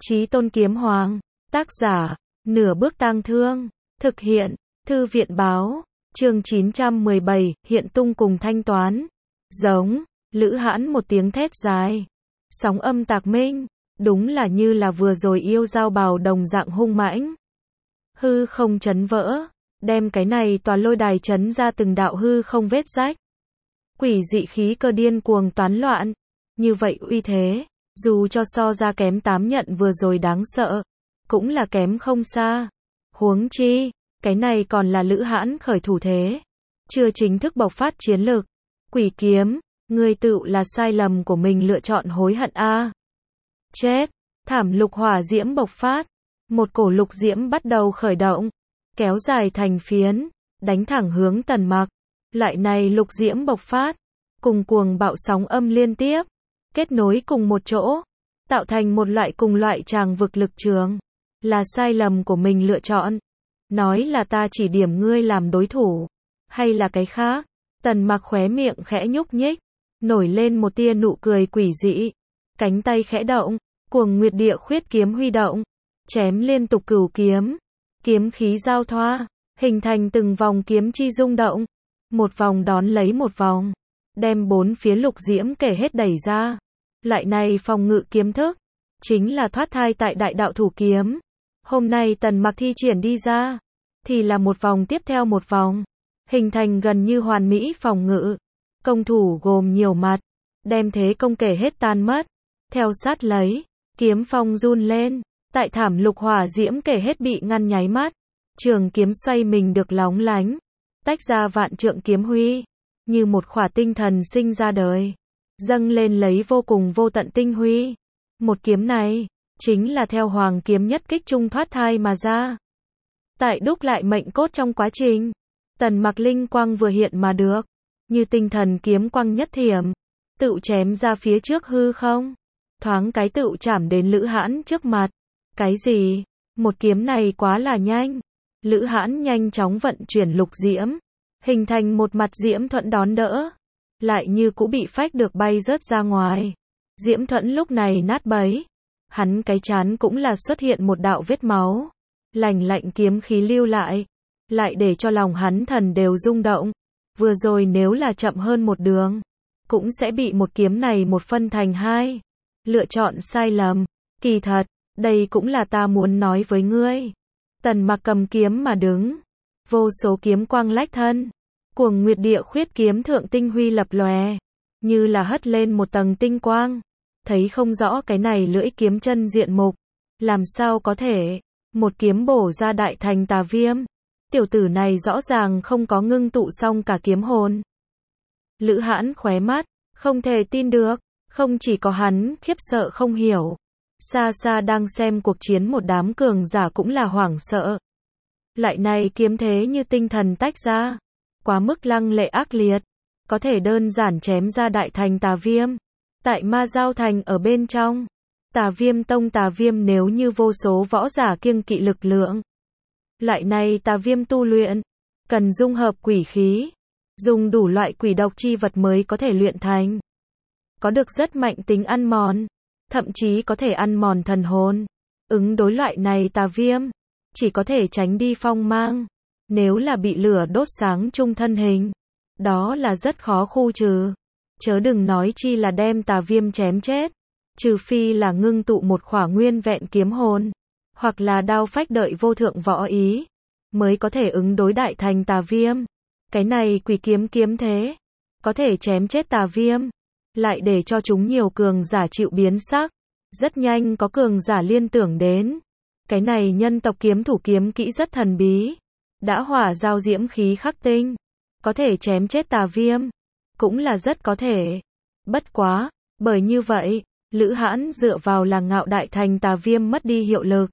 Chí Tôn Kiếm Hoàng, tác giả, Nửa Bước Tang Thương, thực hiện, Thư viện báo, chương 917, hiện tung cùng thanh toán. Giống, Lữ Hãn một tiếng thét dài. Sóng âm tạc minh, đúng là như là vừa rồi yêu giao bào đồng dạng hung mãnh. Hư không chấn vỡ, đem cái này tòa lôi đài chấn ra từng đạo hư không vết rách. Quỷ dị khí cơ điên cuồng toán loạn, như vậy uy thế, dù cho so ra kém 8 nhận vừa rồi đáng sợ, cũng là kém không xa. Huống chi, cái này còn là Lữ Hãn khởi thủ thế, chưa chính thức bộc phát chiến lực. Quỷ kiếm, ngươi tự là sai lầm của mình lựa chọn hối hận a. Chết, thảm lục hỏa diễm bộc phát, một cổ lục diễm bắt đầu khởi động, kéo dài thành phiến, đánh thẳng hướng Tần Mặc. Loại này lục diễm bộc phát, cùng cuồng bạo sóng âm liên tiếp, kết nối cùng một chỗ, tạo thành một loại cùng loại tràng vực lực trường, là sai lầm của mình lựa chọn. Nói là ta chỉ điểm ngươi làm đối thủ, hay là cái khác? Tần Mặc khóe miệng khẽ nhúc nhích, nổi lên một tia nụ cười quỷ dị, cánh tay khẽ động, cuồng nguyệt địa khuyết kiếm huy động, chém liên tục cửu kiếm, kiếm khí giao thoa, hình thành từng vòng kiếm chi rung động, một vòng đón lấy một vòng, đem bốn phía lục diễm kể hết đẩy ra. Loại này phòng ngự kiếm thức, chính là thoát thai tại đại đạo thủ kiếm. Hôm nay Tần Mặc thi triển đi ra, thì là một vòng tiếp theo một vòng, hình thành gần như hoàn mỹ phòng ngự. Công thủ gồm nhiều mặt, đem thế công kể hết tan mất. Theo sát lấy, kiếm phong run lên, tại thảm lục hỏa diễm kể hết bị ngăn nháy mắt. Trường kiếm xoay mình được lóng lánh, tách ra vạn trượng kiếm huy, như một khỏa tinh thần sinh ra đời, dâng lên lấy vô cùng vô tận tinh huy. Một kiếm này, chính là theo hoàng kiếm nhất kích trung thoát thai mà ra. Tại đúc lại mệnh cốt trong quá trình, Tần Mặc linh quang vừa hiện mà được, như tinh thần kiếm quang nhất thiểm, tự chém ra phía trước hư không, thoáng cái tự chạm đến Lữ Hãn trước mặt. Cái gì? Một kiếm này quá là nhanh. Lữ Hãn nhanh chóng vận chuyển lục diễm, hình thành một mặt diễm thuẫn đón đỡ, lại như cũ bị phách được bay rớt ra ngoài. Diễm thuẫn lúc này nát bấy, hắn cái trán cũng là xuất hiện một đạo vết máu, lạnh lạnh kiếm khí lưu lại để cho lòng hắn thần đều rung động. Vừa rồi nếu là chậm hơn một đường, cũng sẽ bị một kiếm này một phân thành hai. Lựa chọn sai lầm, kỳ thật, đây cũng là ta muốn nói với ngươi. Tần Mặc cầm kiếm mà đứng, vô số kiếm quang lách thân, cuồng nguyệt địa khuyết kiếm thượng tinh huy lập lòe, như là hất lên một tầng tinh quang. Thấy không rõ cái này lưỡi kiếm chân diện mục, làm sao có thể một kiếm bổ ra đại thành tà viêm. Tiểu tử này rõ ràng không có ngưng tụ xong cả kiếm hồn. Lữ Hãn khóe mắt, không thể tin được, không chỉ có hắn khiếp sợ không hiểu, xa xa đang xem cuộc chiến một đám cường giả cũng là hoảng sợ. Lại này kiếm thế như tinh thần tách ra, quá mức lăng lệ ác liệt, có thể đơn giản chém ra đại thành tà viêm. Tại Ma Giao Thành ở bên trong, Tà Viêm Tông tà viêm nếu như vô số võ giả kiêng kỵ lực lượng. Lại này tà viêm tu luyện, cần dung hợp quỷ khí, dùng đủ loại quỷ độc chi vật mới có thể luyện thành. Có được rất mạnh tính ăn mòn, thậm chí có thể ăn mòn thần hồn. Ứng đối loại này tà viêm, chỉ có thể tránh đi phong mang. Nếu là bị lửa đốt sáng trung thân hình, đó là rất khó khu trừ. Chớ đừng nói chi là đem tà viêm chém chết, trừ phi là ngưng tụ một khỏa nguyên vẹn kiếm hồn, hoặc là đao phách đợi vô thượng võ ý, mới có thể ứng đối đại thành tà viêm. Cái này quỷ kiếm kiếm thế, có thể chém chết tà viêm, lại để cho chúng nhiều cường giả chịu biến sắc. Rất nhanh có cường giả liên tưởng đến, cái này nhân tộc kiếm thủ kiếm kỹ rất thần bí, đã hỏa giao diễm khí khắc tinh, có thể chém chết tà viêm, cũng là rất có thể. Bất quá, bởi như vậy, Lữ Hãn dựa vào là ngạo đại thành tà viêm mất đi hiệu lực.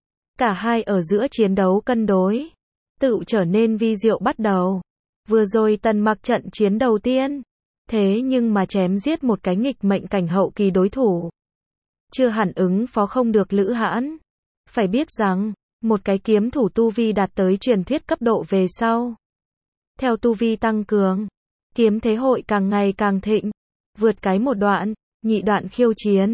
Cả hai ở giữa chiến đấu cân đối, tự trở nên vi diệu bắt đầu. Vừa rồi Tần Mặc trận chiến đầu tiên, thế nhưng mà chém giết một cái nghịch mệnh cảnh hậu kỳ đối thủ, chưa hẳn ứng phó không được Lữ Hãn. Phải biết rằng, một cái kiếm thủ tu vi đạt tới truyền thuyết cấp độ về sau, theo tu vi tăng cường, kiếm thế hội càng ngày càng thịnh, vượt cái một đoạn, nhị đoạn khiêu chiến,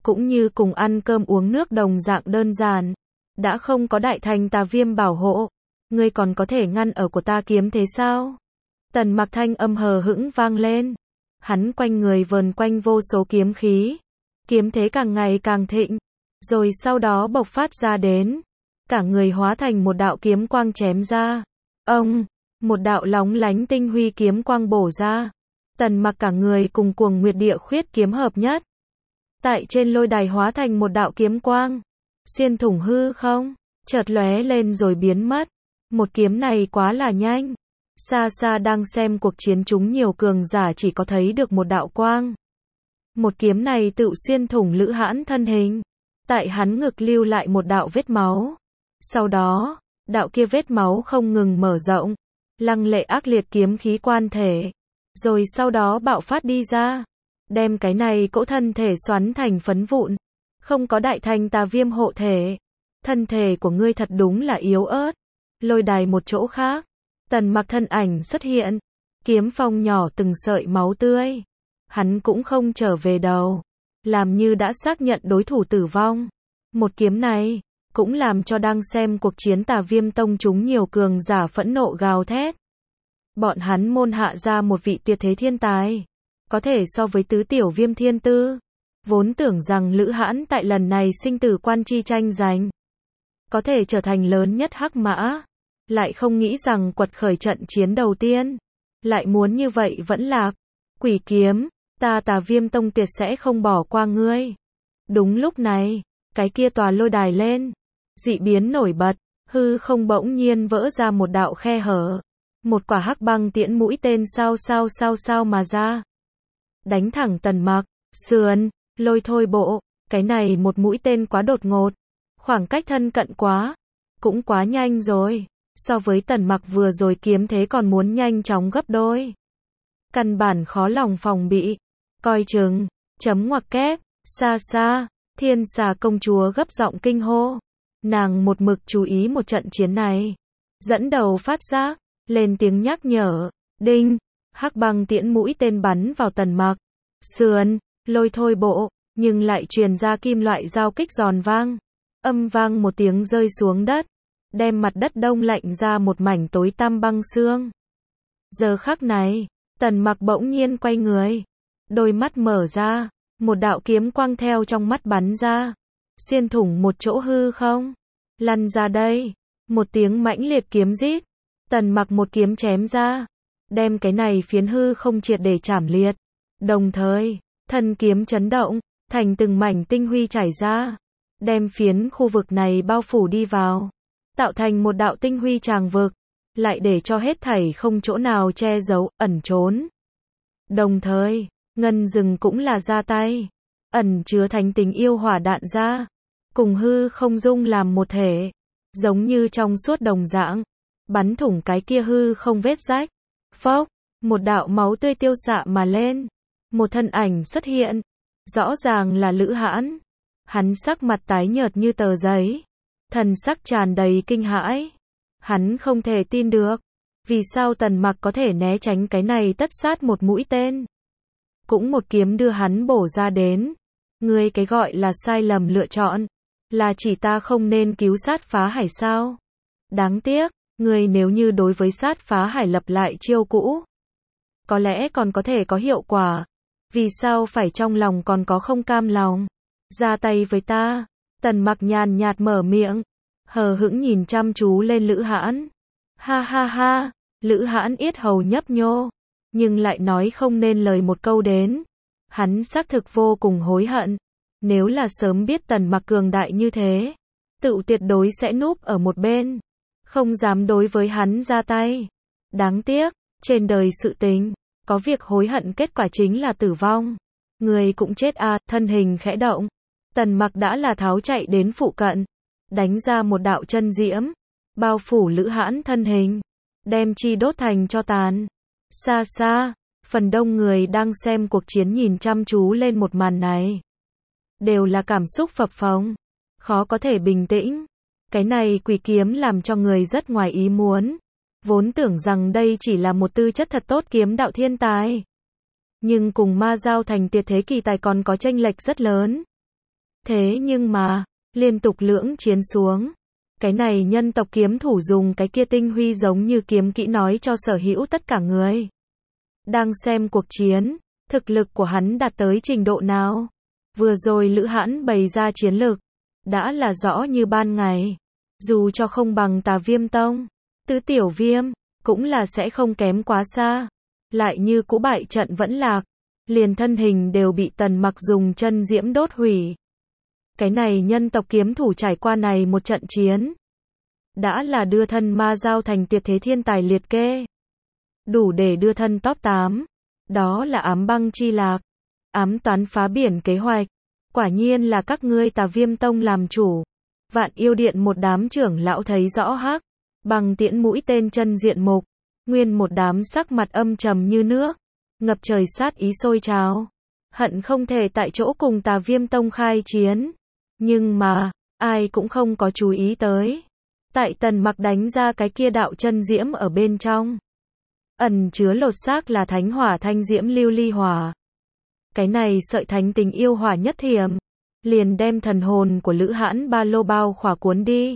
cũng như cùng ăn cơm uống nước đồng dạng đơn giản. Đã không có đại thành tà viêm bảo hộ, ngươi còn có thể ngăn ở của ta kiếm thế sao? Tần Mặc thanh âm hờ hững vang lên. Hắn quanh người vờn quanh vô số kiếm khí. Kiếm thế càng ngày càng thịnh, rồi sau đó bộc phát ra đến. Cả người hóa thành một đạo kiếm quang chém ra. Ông, một đạo lóng lánh tinh huy kiếm quang bổ ra. Tần Mặc cả người cùng Cuồng Nguyệt Địa Khuyết kiếm hợp nhất. Tại trên lôi đài hóa thành một đạo kiếm quang, xuyên thủng hư không, chợt lóe lên rồi biến mất. Một kiếm này quá là nhanh. Xa xa đang xem cuộc chiến chúng nhiều cường giả chỉ có thấy được một đạo quang. Một kiếm này tự xuyên thủng Lữ Hãn thân hình. Tại hắn ngực lưu lại một đạo vết máu. Sau đó, đạo kia vết máu không ngừng mở rộng. Lăng lệ ác liệt kiếm khí quan thể. Rồi sau đó bạo phát đi ra. Đem cái này cỗ thân thể xoắn thành phấn vụn. Không có đại thành tà viêm hộ thể. Thân thể của ngươi thật đúng là yếu ớt. Lôi đài một chỗ khác. Tần Mặc thân ảnh xuất hiện. Kiếm phong nhỏ từng sợi máu tươi. Hắn cũng không trở về đầu. Làm như đã xác nhận đối thủ tử vong. Một kiếm này, cũng làm cho đang xem cuộc chiến tà viêm tông chúng nhiều cường giả phẫn nộ gào thét. Bọn hắn môn hạ ra một vị tuyệt thế thiên tài. Có thể so với tứ tiểu viêm thiên tư. Vốn tưởng rằng Lữ Hãn tại lần này sinh tử quan chi tranh giành. Có thể trở thành lớn nhất hắc mã. Lại không nghĩ rằng quật khởi trận chiến đầu tiên. Lại muốn như vậy vẫn lạc. Quỷ kiếm, ta tà viêm tông tuyệt sẽ không bỏ qua ngươi. Đúng lúc này, cái kia tòa lôi đài lên. Dị biến nổi bật, hư không bỗng nhiên vỡ ra một đạo khe hở. Một quả hắc băng tiễn mũi tên sao mà ra. Đánh thẳng Tần Mặc, sườn, lôi thôi bộ. Cái này một mũi tên quá đột ngột. Khoảng cách thân cận quá. Cũng quá nhanh rồi. So với Tần Mặc vừa rồi kiếm thế còn muốn nhanh chóng gấp đôi. Căn bản khó lòng phòng bị. Coi chừng, chấm ngoặc kép, xa xa, Thiên Xà công chúa gấp giọng kinh hô. Nàng một mực chú ý một trận chiến này. Dẫn đầu phát giác, lên tiếng nhắc nhở, đinh, hắc băng tiễn mũi tên bắn vào Tần Mặc. Sườn, lôi thôi bộ, nhưng lại truyền ra kim loại giao kích giòn vang. Âm vang một tiếng rơi xuống đất. Đem mặt đất đông lạnh ra một mảnh tối tăm băng xương. Giờ khắc này, Tần Mặc bỗng nhiên quay người. Đôi mắt mở ra, một đạo kiếm quang theo trong mắt bắn ra. Xuyên thủng một chỗ hư không. Lăn ra đây. Một tiếng mãnh liệt kiếm rít. Tần Mặc một kiếm chém ra. Đem cái này phiến hư không triệt để chảm liệt. Đồng thời, thân kiếm chấn động, thành từng mảnh tinh huy chảy ra. Đem phiến khu vực này bao phủ đi vào. Tạo thành một đạo tinh huy tràng vực. Lại để cho hết thảy không chỗ nào che giấu, ẩn trốn. Đồng thời, ngân rừng cũng là ra tay. Ẩn chứa thành tình yêu hỏa đạn ra. Cùng hư không dung làm một thể. Giống như trong suốt đồng dạng. Bắn thủng cái kia hư không vết rách. Phốc, một đạo máu tươi tiêu xạ mà lên. Một thân ảnh xuất hiện. Rõ ràng là Lữ Hãn. Hắn sắc mặt tái nhợt như tờ giấy. Thần sắc tràn đầy kinh hãi. Hắn không thể tin được. Vì sao Tần Mặc có thể né tránh cái này tất sát một mũi tên. Cũng một kiếm đưa hắn bổ ra đến. Ngươi cái gọi là sai lầm lựa chọn. Là chỉ ta không nên cứu sát phá hải sao. Đáng tiếc, ngươi nếu như đối với sát phá hải lập lại chiêu cũ. Có lẽ còn có thể có hiệu quả. Vì sao phải trong lòng còn có không cam lòng. Ra tay với ta. Tần Mặc nhàn nhạt mở miệng. Hờ hững nhìn chăm chú lên Lữ Hãn. Ha ha ha. Lữ Hãn yết hầu nhấp nhô. Nhưng lại nói không nên lời một câu đến. Hắn xác thực vô cùng hối hận. Nếu là sớm biết Tần Mặc cường đại như thế. Tự tuyệt đối sẽ núp ở một bên. Không dám đối với hắn ra tay. Đáng tiếc. Trên đời sự tình. Có việc hối hận kết quả chính là tử vong. Người cũng chết à. Thân hình khẽ động. Tần Mặc đã là tháo chạy đến phụ cận. Đánh ra một đạo chân diễm. Bao phủ Lữ Hãn thân hình. Đem chi đốt thành cho tàn. Xa xa, phần đông người đang xem cuộc chiến nhìn chăm chú lên một màn này. Đều là cảm xúc phập phồng. Khó có thể bình tĩnh. Cái này quỷ kiếm làm cho người rất ngoài ý muốn. Vốn tưởng rằng đây chỉ là một tư chất thật tốt kiếm đạo thiên tài. Nhưng cùng Ma Giao Thành tuyệt thế kỳ tài còn có chênh lệch rất lớn. Thế nhưng mà, liên tục lưỡng chiến xuống, cái này nhân tộc kiếm thủ dùng cái kia tinh huy giống như kiếm kỹ nói cho sở hữu tất cả người đang xem cuộc chiến, thực lực của hắn đạt tới trình độ nào. Vừa rồi Lữ Hãn bày ra chiến lực, đã là rõ như ban ngày. Dù cho không bằng Tà Viêm Tông, Tứ Tiểu Viêm, cũng là sẽ không kém quá xa. Lại như cũ bại trận vẫn lạc, liền thân hình đều bị Tần Mặc dùng chân diễm đốt hủy. Cái này nhân tộc kiếm thủ trải qua này một trận chiến, đã là đưa thân ma giao thành tuyệt thế thiên tài liệt kê. Đủ để đưa thân top 8. Đó là ám băng chi lạc, ám toán phá biển kế hoạch. Quả nhiên là các ngươi Tà Viêm Tông làm chủ. Vạn Yêu Điện một đám trưởng lão thấy rõ hắc, bằng tiễn mũi tên chân diện mục, nguyên một đám sắc mặt âm trầm như nước, ngập trời sát ý sôi trào, hận không thể tại chỗ cùng Tà Viêm Tông khai chiến. Nhưng mà, ai cũng không có chú ý tới. Tại Tần Mặc đánh ra cái kia đạo chân diễm ở bên trong, ẩn chứa lột xác là thánh hỏa thanh diễm lưu ly hỏa. Cái này sợi thánh tình yêu hỏa nhất thiểm, liền đem thần hồn của Lữ Hãn ba lô bao khỏa cuốn đi.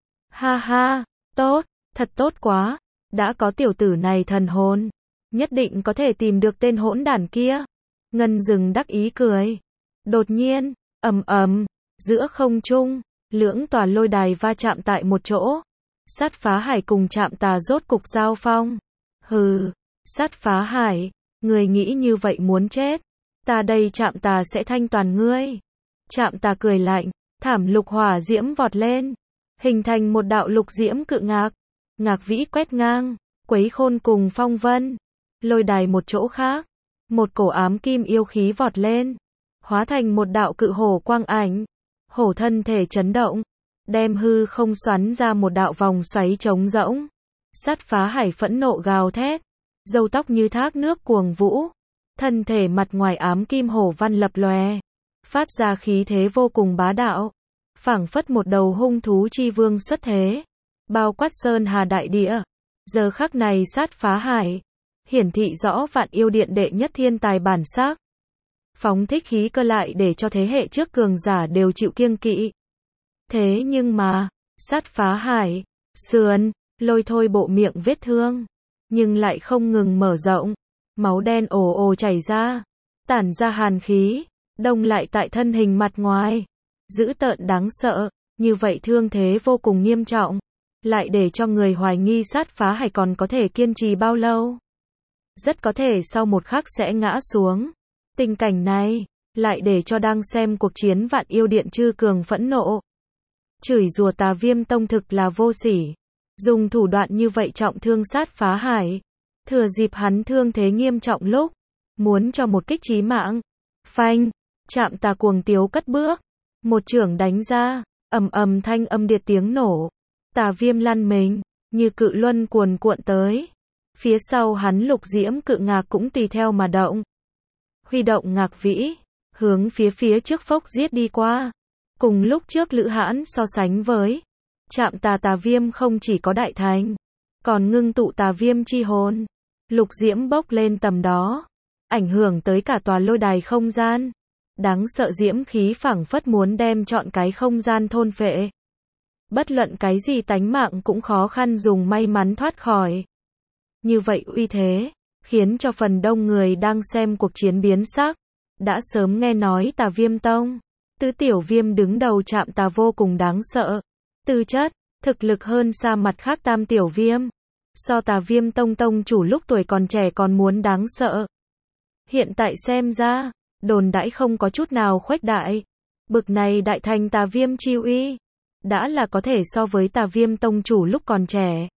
Ha ha, tốt, thật tốt quá, đã có tiểu tử này thần hồn, nhất định có thể tìm được tên hỗn đản kia. Ngân Dừng đắc ý cười. Đột nhiên, ầm ầm, giữa không trung, lưỡng tòa lôi đài va chạm tại một chỗ. Sát Phá Hải cùng Trạm Tà rốt cục giao phong. Hừ, Sát Phá Hải, người nghĩ như vậy muốn chết. Ta đây Trạm Tà sẽ thanh toàn ngươi. Trạm Tà cười lạnh, thảm lục hỏa diễm vọt lên, hình thành một đạo lục diễm cự ngạc. Ngạc vĩ quét ngang, quấy khôn cùng phong vân. Lôi đài một chỗ khác, một cổ ám kim yêu khí vọt lên, hóa thành một đạo cự hổ quang ảnh. Hổ thân thể chấn động, đem hư không xoắn ra một đạo vòng xoáy trống rỗng. Sát Phá Hải phẫn nộ gào thét, râu tóc như thác nước cuồng vũ, thân thể mặt ngoài ám kim hổ văn lập lòe, phát ra khí thế vô cùng bá đạo, phảng phất một đầu hung thú chi vương xuất thế, bao quát sơn hà đại địa. Giờ khắc này Sát Phá Hải hiển thị rõ Vạn Yêu Điện đệ nhất thiên tài bản sắc, phóng thích khí cơ lại để cho thế hệ trước cường giả đều chịu kiêng kỵ. Thế nhưng mà, Sát Phá Hải, sườn, lôi thôi bộ miệng vết thương, nhưng lại không ngừng mở rộng, máu đen ồ ồ chảy ra, tản ra hàn khí, đông lại tại thân hình mặt ngoài, dữ tợn đáng sợ, như vậy thương thế vô cùng nghiêm trọng, lại để cho người hoài nghi Sát Phá Hải còn có thể kiên trì bao lâu. Rất có thể sau một khắc sẽ ngã xuống. Tình cảnh này, lại để cho đang xem cuộc chiến Vạn Yêu Điện chư cường phẫn nộ. Chửi rủa Tà Viêm Tông thực là vô sỉ. Dùng thủ đoạn như vậy trọng thương Sát Phá Hải. Thừa dịp hắn thương thế nghiêm trọng lúc, muốn cho một kích chí mạng. Phanh, Trạm Tà cuồng tiếu cất bước. Một chưởng đánh ra, ầm ầm thanh âm điệt tiếng nổ. Tà Viêm lăn mình, như cự luân cuồn cuộn tới. Phía sau hắn lục diễm cự ngạc cũng tùy theo mà động. Huy động ngạc vĩ, hướng phía trước phốc giết đi qua. Cùng lúc trước Lữ Hãn so sánh với Trạm Tà, Tà Viêm không chỉ có đại thành, còn ngưng tụ Tà Viêm chi hồn. Lục diễm bốc lên tầm đó, ảnh hưởng tới cả tòa lôi đài không gian. Đáng sợ diễm khí phảng phất muốn đem trọn cái không gian thôn phệ. Bất luận cái gì tánh mạng cũng khó khăn dùng may mắn thoát khỏi. Như vậy uy thế, khiến cho phần đông người đang xem cuộc chiến biến sắc. Đã sớm nghe nói Tà Viêm Tông, Tứ Tiểu Viêm đứng đầu Trạm Tà vô cùng đáng sợ. Tư chất, thực lực hơn xa mặt khác Tam Tiểu Viêm. So Tà Viêm Tông tông chủ lúc tuổi còn trẻ còn muốn đáng sợ. Hiện tại xem ra, đồn đãi không có chút nào khuếch đại. Bực này đại thành Tà Viêm chi uy, đã là có thể so với Tà Viêm tông chủ lúc còn trẻ.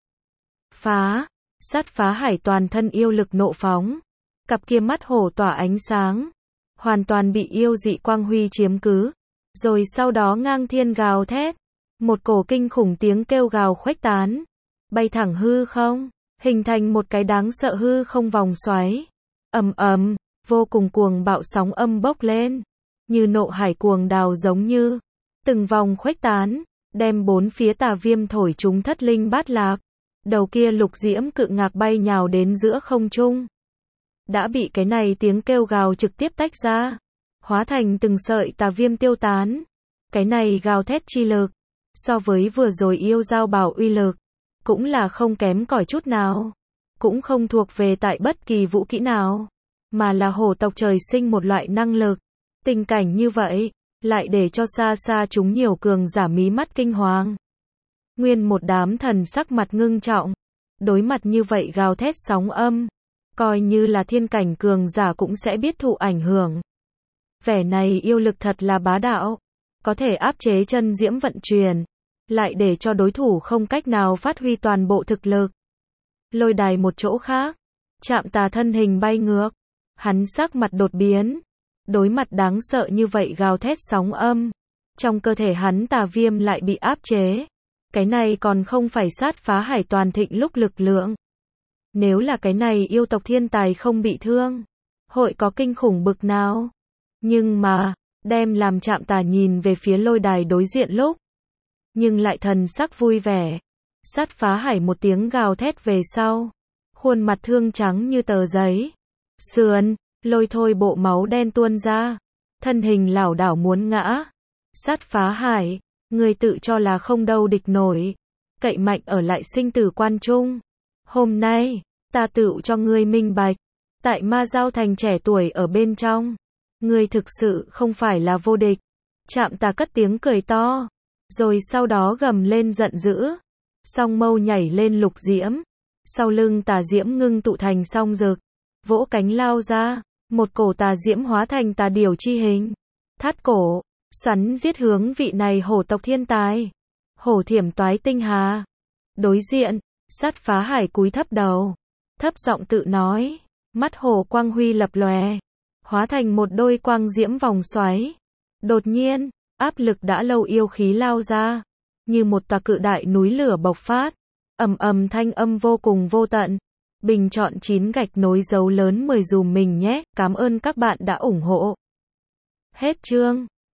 Phá, Sát Phá Hải toàn thân yêu lực nộ phóng, cặp kia mắt hổ tỏa ánh sáng, hoàn toàn bị yêu dị quang huy chiếm cứ, rồi sau đó ngang thiên gào thét, một cổ kinh khủng tiếng kêu gào khuếch tán, bay thẳng hư không, hình thành một cái đáng sợ hư không vòng xoáy. Ầm ầm, vô cùng cuồng bạo sóng âm bốc lên, như nộ hải cuồng đào giống như từng vòng khuếch tán, đem bốn phía Tà Viêm thổi chúng thất linh bát lạc. Đầu kia lục diễm cự ngạc bay nhào đến giữa không trung, đã bị cái này tiếng kêu gào trực tiếp tách ra, hóa thành từng sợi Tà Viêm tiêu tán. Cái này gào thét chi lực, so với vừa rồi yêu giao bảo uy lực, cũng là không kém cỏi chút nào. Cũng không thuộc về tại bất kỳ vũ kỹ nào, mà là hổ tộc trời sinh một loại năng lực. Tình cảnh như vậy, lại để cho xa xa chúng nhiều cường giả mí mắt kinh hoàng. Nguyên một đám thần sắc mặt ngưng trọng, đối mặt như vậy gào thét sóng âm, coi như là thiên cảnh cường giả cũng sẽ biết thụ ảnh hưởng. Vẻ này yêu lực thật là bá đạo, có thể áp chế chân diễm vận chuyển, lại để cho đối thủ không cách nào phát huy toàn bộ thực lực. Lôi đài một chỗ khác, Trạm Tà thân hình bay ngược, hắn sắc mặt đột biến, đối mặt đáng sợ như vậy gào thét sóng âm, trong cơ thể hắn tà viêm lại bị áp chế. Cái này còn không phải sát phá hải toàn thịnh lúc lực lượng. Nếu là cái này yêu tộc thiên tài không bị thương, hội có kinh khủng bực nào. Nhưng mà, đem làm Trạm Tà nhìn về phía lôi đài đối diện lúc, nhưng lại thần sắc vui vẻ. Sát phá hải một tiếng gào thét về sau, khuôn mặt thương trắng như tờ giấy, sườn, lôi thôi bộ máu đen tuôn ra, thân hình lảo đảo muốn ngã. Sát phá hải, người tự cho là không đâu địch nổi, cậy mạnh ở lại sinh tử quan trung. Hôm nay, ta tựu cho ngươi minh bạch, tại Ma Giao Thành trẻ tuổi ở bên trong, ngươi thực sự không phải là vô địch. Trạm Tà cất tiếng cười to, rồi sau đó gầm lên giận dữ, song mâu nhảy lên lục diễm, sau lưng tà diễm ngưng tụ thành song rực, vỗ cánh lao ra, một cổ tà diễm hóa thành tà điểu chi hình, thắt cổ, xoắn giết hướng vị này hổ tộc thiên tài. Hổ Thiểm Toái Tinh Hà. Đối diện, Sát phá hải cúi thấp đầu, thấp giọng tự nói, mắt hổ quang huy lập lòe, hóa thành một đôi quang diễm vòng xoáy. Đột nhiên, áp lực đã lâu yêu khí lao ra, như một tòa cự đại núi lửa bộc phát, ầm ầm thanh âm vô cùng vô tận. Bình chọn 9 gạch nối dấu lớn 10 dùm mình nhé, cảm ơn các bạn đã ủng hộ. Hết chương.